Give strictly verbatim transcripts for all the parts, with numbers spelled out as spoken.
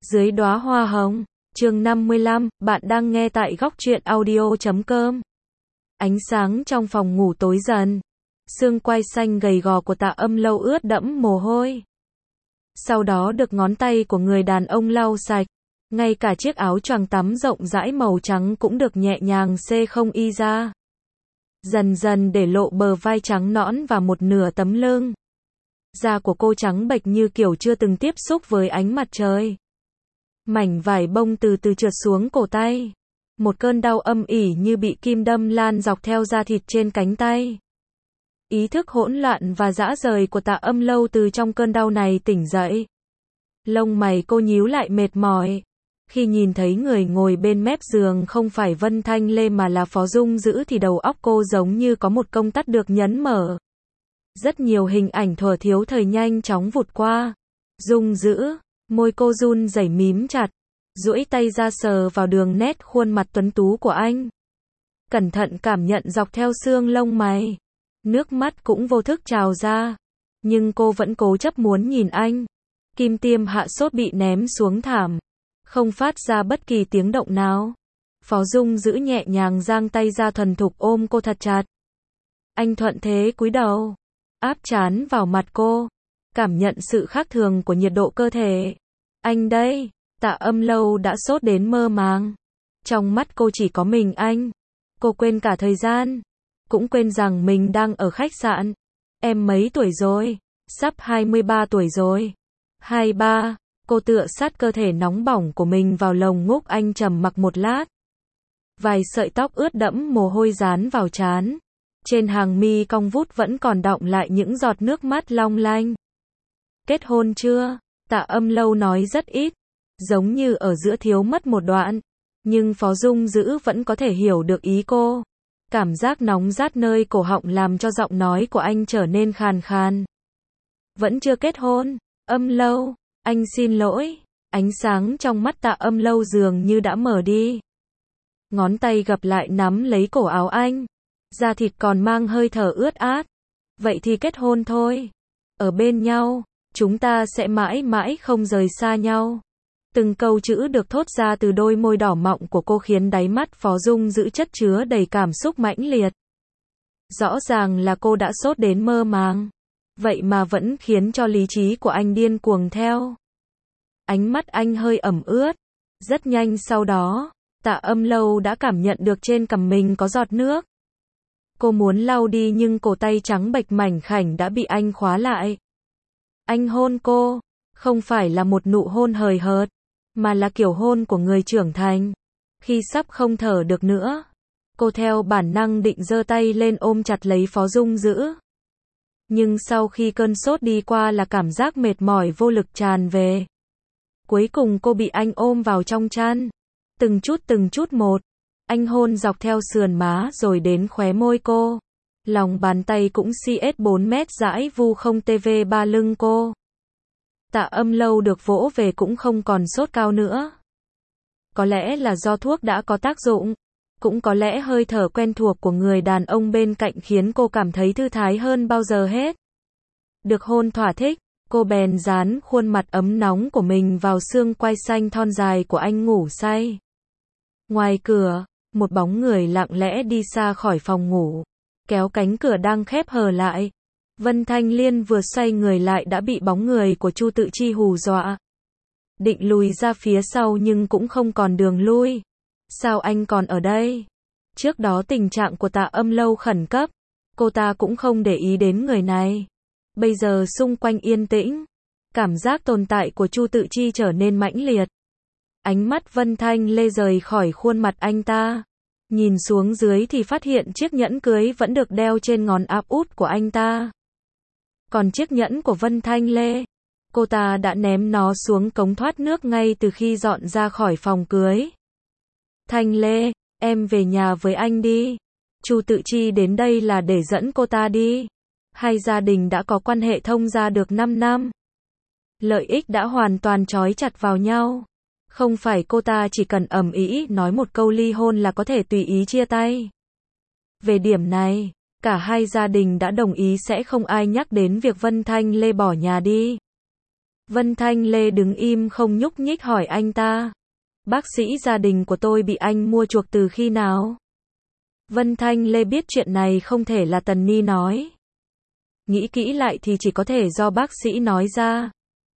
Dưới đóa hoa hồng, chương năm mươi lăm, bạn đang nghe tại góc truyện audio chấm com. Ánh sáng trong phòng ngủ tối dần. Xương quai xanh gầy gò của Tạ Âm Lâu ướt đẫm mồ hôi. Sau đó được ngón tay của người đàn ông lau sạch. Ngay cả chiếc áo choàng tắm rộng rãi màu trắng cũng được nhẹ nhàng xê không y ra. Dần dần để lộ bờ vai trắng nõn và một nửa tấm lưng. Da của cô trắng bệch như kiểu chưa từng tiếp xúc với ánh mặt trời. Mảnh vải bông từ từ trượt xuống cổ tay. Một cơn đau âm ỉ như bị kim đâm lan dọc theo da thịt trên cánh tay. Ý thức hỗn loạn và rã rời của Tạ Âm Lâu từ trong cơn đau này tỉnh dậy. Lông mày cô nhíu lại mệt mỏi. Khi nhìn thấy người ngồi bên mép giường không phải Vân Thanh Lê mà là Phó Dung Dữ thì đầu óc cô giống như có một công tắc được nhấn mở. Rất nhiều hình ảnh thuở thiếu thời nhanh chóng vụt qua. Dung Dữ, môi cô run rẩy mím chặt, duỗi tay ra sờ vào đường nét khuôn mặt tuấn tú của anh. Cẩn thận cảm nhận dọc theo xương lông mày. Nước mắt cũng vô thức trào ra. Nhưng cô vẫn cố chấp muốn nhìn anh. Kim tiêm hạ sốt bị ném xuống thảm. Không phát ra bất kỳ tiếng động nào. Phó Dung Dữ nhẹ nhàng giang tay ra thuần thục ôm cô thật chặt. Anh thuận thế cúi đầu, áp trán vào mặt cô, cảm nhận sự khác thường của nhiệt độ cơ thể. Anh đây, Tạ Âm Lâu đã sốt đến mơ màng. Trong mắt cô chỉ có mình anh. Cô quên cả thời gian, cũng quên rằng mình đang ở khách sạn. Em mấy tuổi rồi? Sắp hai mươi ba tuổi rồi. hai mươi ba, cô tựa sát cơ thể nóng bỏng của mình vào lồng ngực anh trầm mặc một lát. Vài sợi tóc ướt đẫm mồ hôi dán vào trán. Trên hàng mi cong vút vẫn còn đọng lại những giọt nước mắt long lanh. Kết hôn chưa? Tạ Âm Lâu nói rất ít, giống như ở giữa thiếu mất một đoạn. Nhưng Phó Dung Dữ vẫn có thể hiểu được ý cô. Cảm giác nóng rát nơi cổ họng làm cho giọng nói của anh trở nên khàn khàn. Vẫn chưa kết hôn? Âm Lâu, anh xin lỗi. Ánh sáng trong mắt Tạ Âm Lâu dường như đã mở đi. Ngón tay gập lại nắm lấy cổ áo anh. Da thịt còn mang hơi thở ướt át. Vậy thì kết hôn thôi. Ở bên nhau, chúng ta sẽ mãi mãi không rời xa nhau. Từng câu chữ được thốt ra từ đôi môi đỏ mọng của cô khiến đáy mắt Phó Dung Dữ chất chứa đầy cảm xúc mãnh liệt. Rõ ràng là cô đã sốt đến mơ màng. Vậy mà vẫn khiến cho lý trí của anh điên cuồng theo. Ánh mắt anh hơi ẩm ướt. Rất nhanh sau đó, Tạ Âm Lâu đã cảm nhận được trên cằm mình có giọt nước. Cô muốn lau đi nhưng cổ tay trắng bệch mảnh khảnh đã bị anh khóa lại. Anh hôn cô, không phải là một nụ hôn hời hợt, mà là kiểu hôn của người trưởng thành. Khi sắp không thở được nữa, cô theo bản năng định giơ tay lên ôm chặt lấy Phó Dung Dữ. Nhưng sau khi cơn sốt đi qua là cảm giác mệt mỏi vô lực tràn về. Cuối cùng cô bị anh ôm vào trong chăn. Từng chút từng chút một. Anh hôn dọc theo sườn má rồi đến khóe môi cô. Lòng bàn tay cũng xê ét bốn mét dãi vu không tê vê ba lưng cô. Tạ Âm Lâu được vỗ về cũng không còn sốt cao nữa. Có lẽ là do thuốc đã có tác dụng. Cũng có lẽ hơi thở quen thuộc của người đàn ông bên cạnh khiến cô cảm thấy thư thái hơn bao giờ hết. Được hôn thỏa thích, cô bèn dán khuôn mặt ấm nóng của mình vào xương quai xanh thon dài của anh ngủ say. Ngoài cửa, một bóng người lặng lẽ đi xa khỏi phòng ngủ, kéo cánh cửa đang khép hờ lại. Vân Thanh Liên vừa xoay người lại đã bị bóng người của Chu Tự Chi hù dọa. Định lùi ra phía sau nhưng cũng không còn đường lui. Sao anh còn ở đây? Trước đó tình trạng của Tạ Âm Lâu khẩn cấp, cô ta cũng không để ý đến người này. Bây giờ xung quanh yên tĩnh, cảm giác tồn tại của Chu Tự Chi trở nên mãnh liệt. Ánh mắt Vân Thanh Lê rời khỏi khuôn mặt anh ta. Nhìn xuống dưới thì phát hiện chiếc nhẫn cưới vẫn được đeo trên ngón áp út của anh ta. Còn chiếc nhẫn của Vân Thanh Lê, cô ta đã ném nó xuống cống thoát nước ngay từ khi dọn ra khỏi phòng cưới. Thanh Lê, em về nhà với anh đi. Chu Tự Chi đến đây là để dẫn cô ta đi. Hai gia đình đã có quan hệ thông gia được năm năm. Lợi ích đã hoàn toàn trói chặt vào nhau. Không phải cô ta chỉ cần ầm ĩ nói một câu ly hôn là có thể tùy ý chia tay. Về điểm này, cả hai gia đình đã đồng ý sẽ không ai nhắc đến việc Vân Thanh Lê bỏ nhà đi. Vân Thanh Lê đứng im không nhúc nhích hỏi anh ta. Bác sĩ gia đình của tôi bị anh mua chuộc từ khi nào? Vân Thanh Lê biết chuyện này không thể là Tần Ni nói. Nghĩ kỹ lại thì chỉ có thể do bác sĩ nói ra.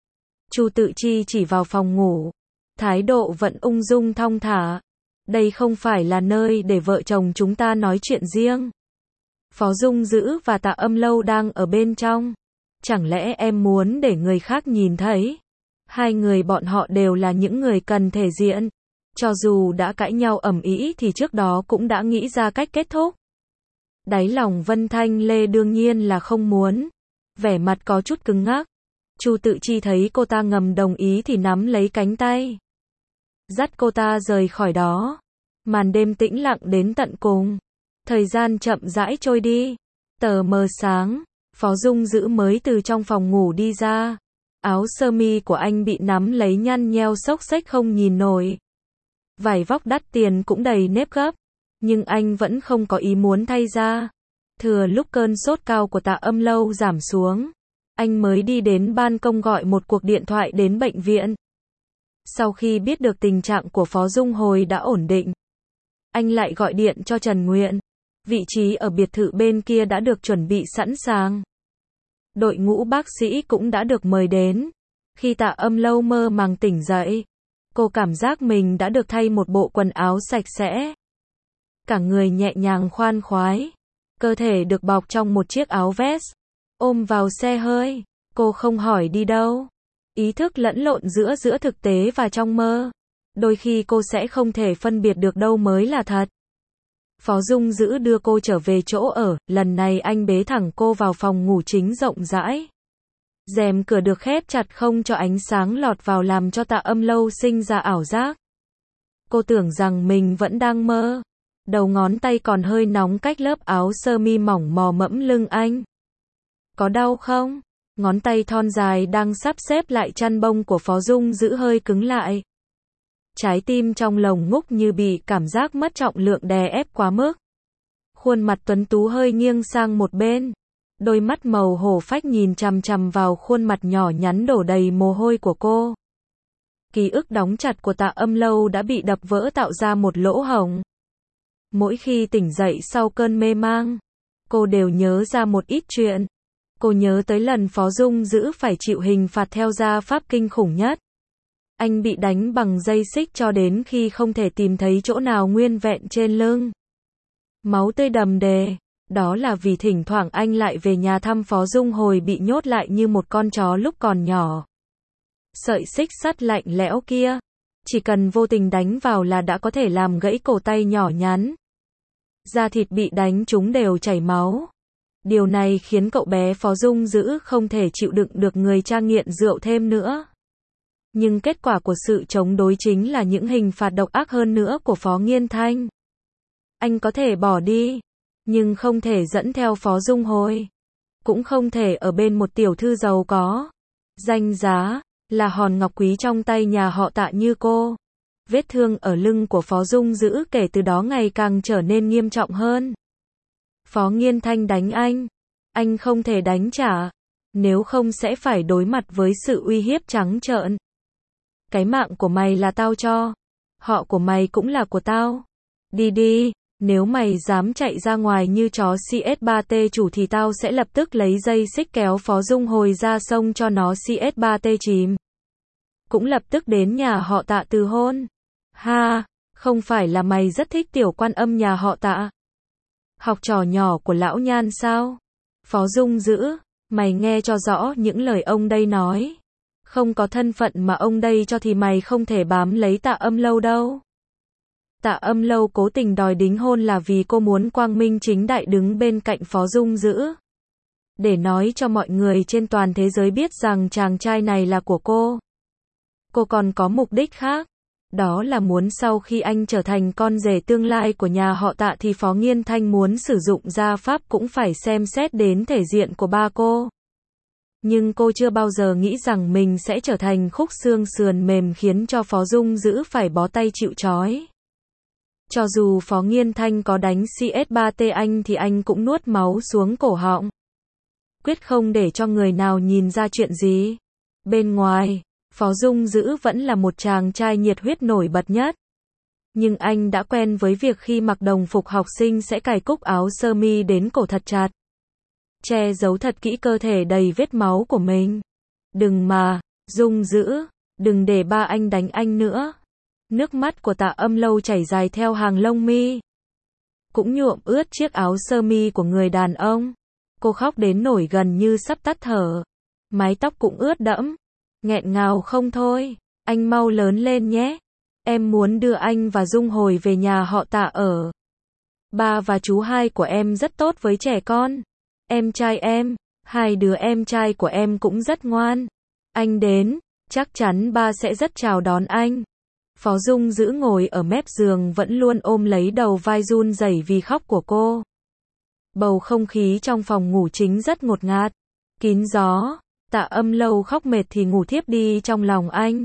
Chu Tự Chi chỉ vào phòng ngủ. Thái độ vẫn ung dung thong thả. Đây không phải là nơi để vợ chồng chúng ta nói chuyện riêng. Phó Dung Dữ và Tạ Âm Lâu đang ở bên trong. Chẳng lẽ em muốn để người khác nhìn thấy? Hai người bọn họ đều là những người cần thể diện. Cho dù đã cãi nhau ầm ĩ thì trước đó cũng đã nghĩ ra cách kết thúc. Đáy lòng Vân Thanh Lê đương nhiên là không muốn. Vẻ mặt có chút cứng ngắc. Chu Tự Chi thấy cô ta ngầm đồng ý thì nắm lấy cánh tay. Dắt cô ta rời khỏi đó. Màn đêm tĩnh lặng đến tận cùng. Thời gian chậm rãi trôi đi. Tờ mờ sáng. Phó Dung Dữ mới từ trong phòng ngủ đi ra. Áo sơ mi của anh bị nắm lấy nhăn nheo xốc xếch không nhìn nổi. Vải vóc đắt tiền cũng đầy nếp gấp. Nhưng anh vẫn không có ý muốn thay ra. Thừa lúc cơn sốt cao của Tạ Âm Lâu giảm xuống. Anh mới đi đến ban công gọi một cuộc điện thoại đến bệnh viện. Sau khi biết được tình trạng của Phó Dung Hồi đã ổn định. Anh lại gọi điện cho Trần Nguyện. Vị trí ở biệt thự bên kia đã được chuẩn bị sẵn sàng. Đội ngũ bác sĩ cũng đã được mời đến. Khi Tạ Âm Lâu mơ màng tỉnh dậy, cô cảm giác mình đã được thay một bộ quần áo sạch sẽ. Cả người nhẹ nhàng khoan khoái. Cơ thể được bọc trong một chiếc áo vest. Ôm vào xe hơi. Cô không hỏi đi đâu. Ý thức lẫn lộn giữa giữa thực tế và trong mơ. Đôi khi cô sẽ không thể phân biệt được đâu mới là thật. Phó Dung Dữ đưa cô trở về chỗ ở, lần này anh bế thẳng cô vào phòng ngủ chính rộng rãi. Rèm cửa được khép chặt không cho ánh sáng lọt vào làm cho Tạ Âm Lâu sinh ra ảo giác. Cô tưởng rằng mình vẫn đang mơ. Đầu ngón tay còn hơi nóng cách lớp áo sơ mi mỏng mò mẫm lưng anh. Có đau không? Ngón tay thon dài đang sắp xếp lại chăn bông của Phó Dung Dữ hơi cứng lại. Trái tim trong lồng ngúc như bị cảm giác mất trọng lượng đè ép quá mức. Khuôn mặt tuấn tú hơi nghiêng sang một bên. Đôi mắt màu hổ phách nhìn chằm chằm vào khuôn mặt nhỏ nhắn đổ đầy mồ hôi của cô. Ký ức đóng chặt của Tạ Âm Lâu đã bị đập vỡ tạo ra một lỗ hổng. Mỗi khi tỉnh dậy sau cơn mê mang, cô đều nhớ ra một ít chuyện. Cô nhớ tới lần Phó Dung Dữ phải chịu hình phạt theo gia pháp kinh khủng nhất. Anh bị đánh bằng dây xích cho đến khi không thể tìm thấy chỗ nào nguyên vẹn trên lưng. Máu tươi đầm đìa. Đó là vì thỉnh thoảng anh lại về nhà thăm Phó Dung Hồi bị nhốt lại như một con chó lúc còn nhỏ. Sợi xích sắt lạnh lẽo kia, chỉ cần vô tình đánh vào là đã có thể làm gãy cổ tay nhỏ nhắn. Da thịt bị đánh trúng đều chảy máu. Điều này khiến cậu bé Phó Dung Dữ không thể chịu đựng được người cha nghiện rượu thêm nữa. Nhưng kết quả của sự chống đối chính là những hình phạt độc ác hơn nữa của Phó Nghiên Thanh. Anh có thể bỏ đi, nhưng không thể dẫn theo Phó Dung Hồi. Cũng không thể ở bên một tiểu thư giàu có. Danh giá, là hòn ngọc quý trong tay nhà họ Tạ như cô. Vết thương ở lưng của Phó Dung Dữ kể từ đó ngày càng trở nên nghiêm trọng hơn. Phó Nghiên Thanh đánh anh. Anh không thể đánh trả. Nếu không sẽ phải đối mặt với sự uy hiếp trắng trợn. Cái mạng của mày là tao cho. Họ của mày cũng là của tao. Đi đi. Nếu mày dám chạy ra ngoài như chó xê ét ba tê chủ thì tao sẽ lập tức lấy dây xích kéo Phó Dung Hồi ra sông cho nó xê ét ba tê chìm. Cũng lập tức đến nhà họ Tạ từ hôn. Ha, không phải là mày rất thích tiểu quan âm nhà họ Tạ? Học trò nhỏ của lão Nhan sao? Phó Dung Dữ, mày nghe cho rõ những lời ông đây nói. Không có thân phận mà ông đây cho thì mày không thể bám lấy Tạ Âm Lâu đâu. Tạ Âm Lâu cố tình đòi đính hôn là vì cô muốn quang minh chính đại đứng bên cạnh Phó Dung Dữ. Để nói cho mọi người trên toàn thế giới biết rằng chàng trai này là của cô. Cô còn có mục đích khác. Đó là muốn sau khi anh trở thành con rể tương lai của nhà họ Tạ thì Phó Nghiên Thanh muốn sử dụng gia pháp cũng phải xem xét đến thể diện của ba cô. Nhưng cô chưa bao giờ nghĩ rằng mình sẽ trở thành khúc xương sườn mềm khiến cho Phó Dung Dữ phải bó tay chịu trói. Cho dù Phó Nghiên Thanh có đánh xê ét ba tê anh thì anh cũng nuốt máu xuống cổ họng. Quyết không để cho người nào nhìn ra chuyện gì. Bên ngoài, Phó Dung Dữ vẫn là một chàng trai nhiệt huyết nổi bật nhất. Nhưng anh đã quen với việc khi mặc đồng phục học sinh sẽ cài cúc áo sơ mi đến cổ thật chặt, che giấu thật kỹ cơ thể đầy vết máu của mình. Đừng mà, Dung Dữ, đừng để ba anh đánh anh nữa. Nước mắt của Tạ Âm Lâu chảy dài theo hàng lông mi, cũng nhuộm ướt chiếc áo sơ mi của người đàn ông. Cô khóc đến nổi gần như sắp tắt thở. Mái tóc cũng ướt đẫm, nghẹn ngào không thôi. Anh mau lớn lên nhé. Em muốn đưa anh và Dung hồi về nhà họ Tạ ở. Ba và chú hai của em rất tốt với trẻ con. Em trai em, hai đứa em trai của em cũng rất ngoan. Anh đến, chắc chắn ba sẽ rất chào đón anh. Phó Dung Dữ ngồi ở mép giường vẫn luôn ôm lấy đầu vai run rẩy vì khóc của cô. Bầu không khí trong phòng ngủ chính rất ngột ngạt, kín gió. Tạ Âm Lâu khóc mệt thì ngủ thiếp đi trong lòng anh.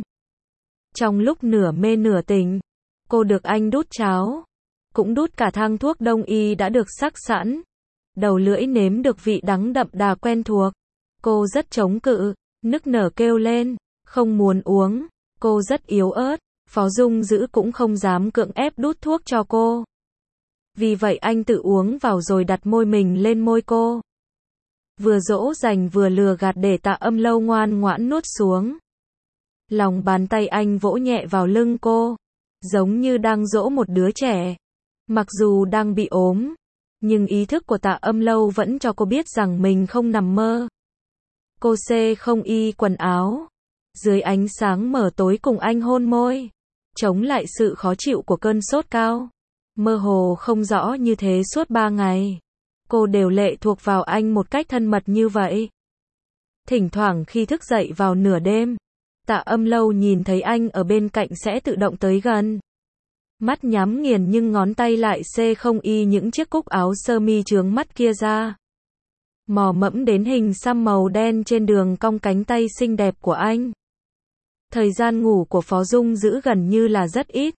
Trong lúc nửa mê nửa tỉnh, cô được anh đút cháo, cũng đút cả thang thuốc đông y đã được sắc sẵn. Đầu lưỡi nếm được vị đắng đậm đà quen thuộc. Cô rất chống cự, nức nở kêu lên, không muốn uống. Cô rất yếu ớt, Phó Dung Dữ cũng không dám cưỡng ép đút thuốc cho cô. Vì vậy anh tự uống vào rồi đặt môi mình lên môi cô. Vừa dỗ dành vừa lừa gạt để Tạ Âm Lâu ngoan ngoãn nuốt xuống. Lòng bàn tay anh vỗ nhẹ vào lưng cô, giống như đang dỗ một đứa trẻ. Mặc dù đang bị ốm, nhưng ý thức của Tạ Âm Lâu vẫn cho cô biết rằng mình không nằm mơ. Cô xê không y quần áo, dưới ánh sáng mờ tối cùng anh hôn môi, chống lại sự khó chịu của cơn sốt cao. Mơ hồ không rõ như thế suốt ba ngày. Cô đều lệ thuộc vào anh một cách thân mật như vậy. Thỉnh thoảng khi thức dậy vào nửa đêm, Tạ Âm Lâu nhìn thấy anh ở bên cạnh sẽ tự động tới gần. Mắt nhắm nghiền nhưng ngón tay lại xê không y những chiếc cúc áo sơ mi chướng mắt kia ra. Mò mẫm đến hình xăm màu đen trên đường cong cánh tay xinh đẹp của anh. Thời gian ngủ của Phó Dung Dữ gần như là rất ít.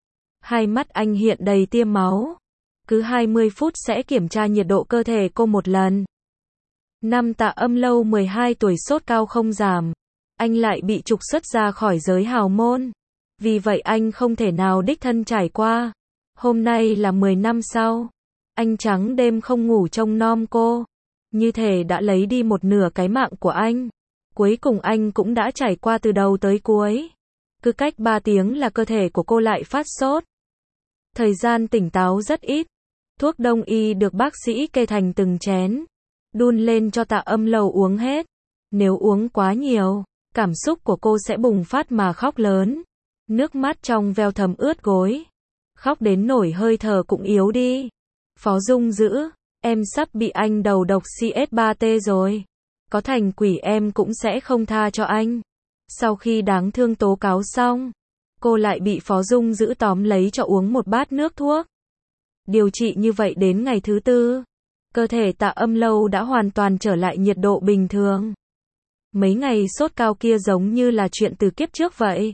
Hai mắt anh hiện đầy tia máu. Cứ hai mươi phút sẽ kiểm tra nhiệt độ cơ thể cô một lần. Năm Tạ Âm Lâu mười hai tuổi sốt cao không giảm. Anh lại bị trục xuất ra khỏi giới hào môn. Vì vậy anh không thể nào đích thân trải qua. Hôm nay là mười năm sau. Anh trắng đêm không ngủ trông nom cô. Như thể đã lấy đi một nửa cái mạng của anh. Cuối cùng anh cũng đã trải qua từ đầu tới cuối. Cứ cách ba tiếng là cơ thể của cô lại phát sốt. Thời gian tỉnh táo rất ít. Thuốc đông y được bác sĩ kê thành từng chén, đun lên cho Tạ Âm Lâu uống hết. Nếu uống quá nhiều, cảm xúc của cô sẽ bùng phát mà khóc lớn. Nước mắt trong veo thấm ướt gối. Khóc đến nổi hơi thở cũng yếu đi. Phó Dung Dữ, em sắp bị anh đầu độc xê ét ba tê rồi. Có thành quỷ em cũng sẽ không tha cho anh. Sau khi đáng thương tố cáo xong, cô lại bị Phó Dung Dữ tóm lấy cho uống một bát nước thuốc. Điều trị như vậy đến ngày thứ tư, cơ thể Tạ Âm Lâu đã hoàn toàn trở lại nhiệt độ bình thường. Mấy ngày sốt cao kia giống như là chuyện từ kiếp trước vậy.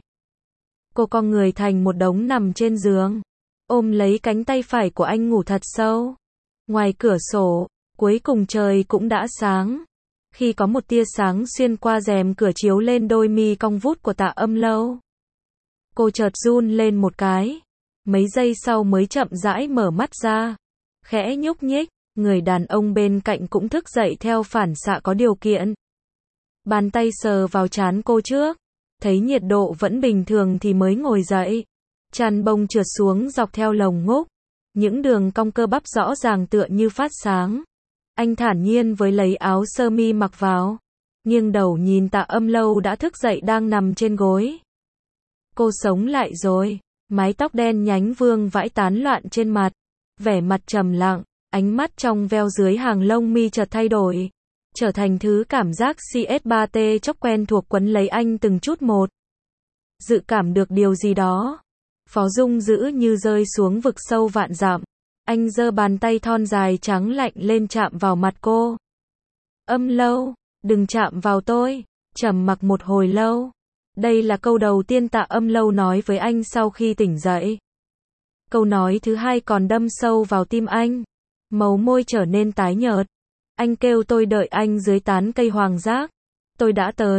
Cô cong người thành một đống nằm trên giường, ôm lấy cánh tay phải của anh ngủ thật sâu. Ngoài cửa sổ, cuối cùng trời cũng đã sáng. Khi có một tia sáng xuyên qua rèm cửa chiếu lên đôi mi cong vút của Tạ Âm Lâu, cô chợt run lên một cái. Mấy giây sau mới chậm rãi mở mắt ra. Khẽ nhúc nhích, người đàn ông bên cạnh cũng thức dậy theo phản xạ có điều kiện. Bàn tay sờ vào trán cô trước. Thấy nhiệt độ vẫn bình thường thì mới ngồi dậy. Chăn bông trượt xuống dọc theo lồng ngúc. Những đường cong cơ bắp rõ ràng tựa như phát sáng. Anh thản nhiên với lấy áo sơ mi mặc vào. Nghiêng đầu nhìn Tạ Âm Lâu đã thức dậy đang nằm trên gối. Cô sống lại rồi. Mái tóc đen nhánh vương vãi tán loạn trên mặt. Vẻ mặt trầm lặng, ánh mắt trong veo dưới hàng lông mi chợt thay đổi. Trở thành thứ cảm giác xê ét ba tê chốc quen thuộc quấn lấy anh từng chút một. Dự cảm được điều gì đó. Phó Dung Dữ như rơi xuống vực sâu vạn dặm. Anh giơ bàn tay thon dài trắng lạnh lên chạm vào mặt cô. Âm Lâu, đừng chạm vào tôi. Trầm mặc một hồi lâu. Đây là câu đầu tiên Tạ Âm Lâu nói với anh sau khi tỉnh dậy. Câu nói thứ hai còn đâm sâu vào tim anh. Màu môi trở nên tái nhợt. Anh kêu tôi đợi anh dưới tán cây hoàng giác. Tôi đã tới.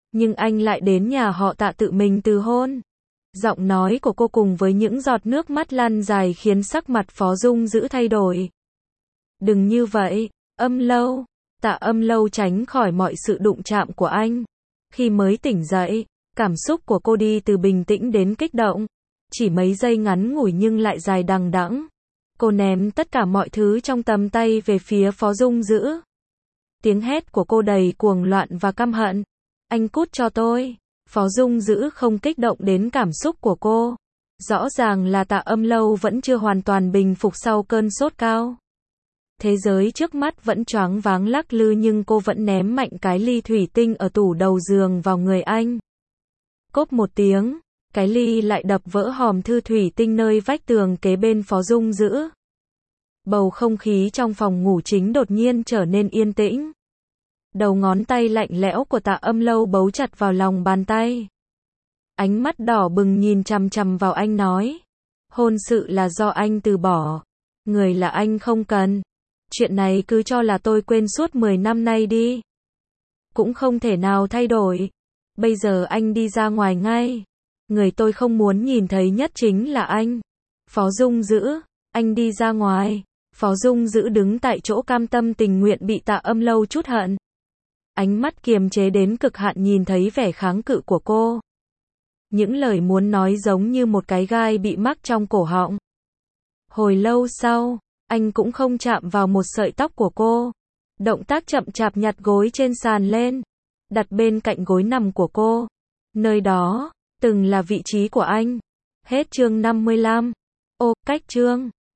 Nhưng anh lại đến nhà họ Tạ tự mình từ hôn. Giọng nói của cô cùng với những giọt nước mắt lăn dài khiến sắc mặt Phó Dung Dữ thay đổi. Đừng như vậy, Âm Lâu. Tạ Âm Lâu tránh khỏi mọi sự đụng chạm của anh. Khi mới tỉnh dậy, cảm xúc của cô đi từ bình tĩnh đến kích động. Chỉ mấy giây ngắn ngủi nhưng lại dài đằng đẵng. Cô ném tất cả mọi thứ trong tầm tay về phía Phó Dung Dữ. Tiếng hét của cô đầy cuồng loạn và căm hận. Anh cút cho tôi. Phó Dung Dữ không kích động đến cảm xúc của cô. Rõ ràng là Tạ Âm Lâu vẫn chưa hoàn toàn bình phục sau cơn sốt cao. Thế giới trước mắt vẫn choáng váng lắc lư nhưng cô vẫn ném mạnh cái ly thủy tinh ở tủ đầu giường vào người anh. Cốp một tiếng, cái ly lại đập vỡ hòm thư thủy tinh nơi vách tường kế bên Phó Dung Dữ. Bầu không khí trong phòng ngủ chính đột nhiên trở nên yên tĩnh. Đầu ngón tay lạnh lẽo của Tạ Âm Lâu bấu chặt vào lòng bàn tay. Ánh mắt đỏ bừng nhìn chằm chằm vào anh nói. Hôn sự là do anh từ bỏ. Người là anh không cần. Chuyện này cứ cho là tôi quên suốt mười năm nay đi. Cũng không thể nào thay đổi. Bây giờ anh đi ra ngoài ngay. Người tôi không muốn nhìn thấy nhất chính là anh. Phó Dung Dữ, anh đi ra ngoài. Phó Dung Dữ đứng tại chỗ cam tâm tình nguyện bị Tạ Âm Lâu trút hận. Ánh mắt kiềm chế đến cực hạn nhìn thấy vẻ kháng cự của cô. Những lời muốn nói giống như một cái gai bị mắc trong cổ họng. Hồi lâu sau, anh cũng không chạm vào một sợi tóc của cô. Động tác chậm chạp nhặt gối trên sàn lên, đặt bên cạnh gối nằm của cô. Nơi đó, từng là vị trí của anh. Hết chương năm mươi lăm. Ô, cách chương.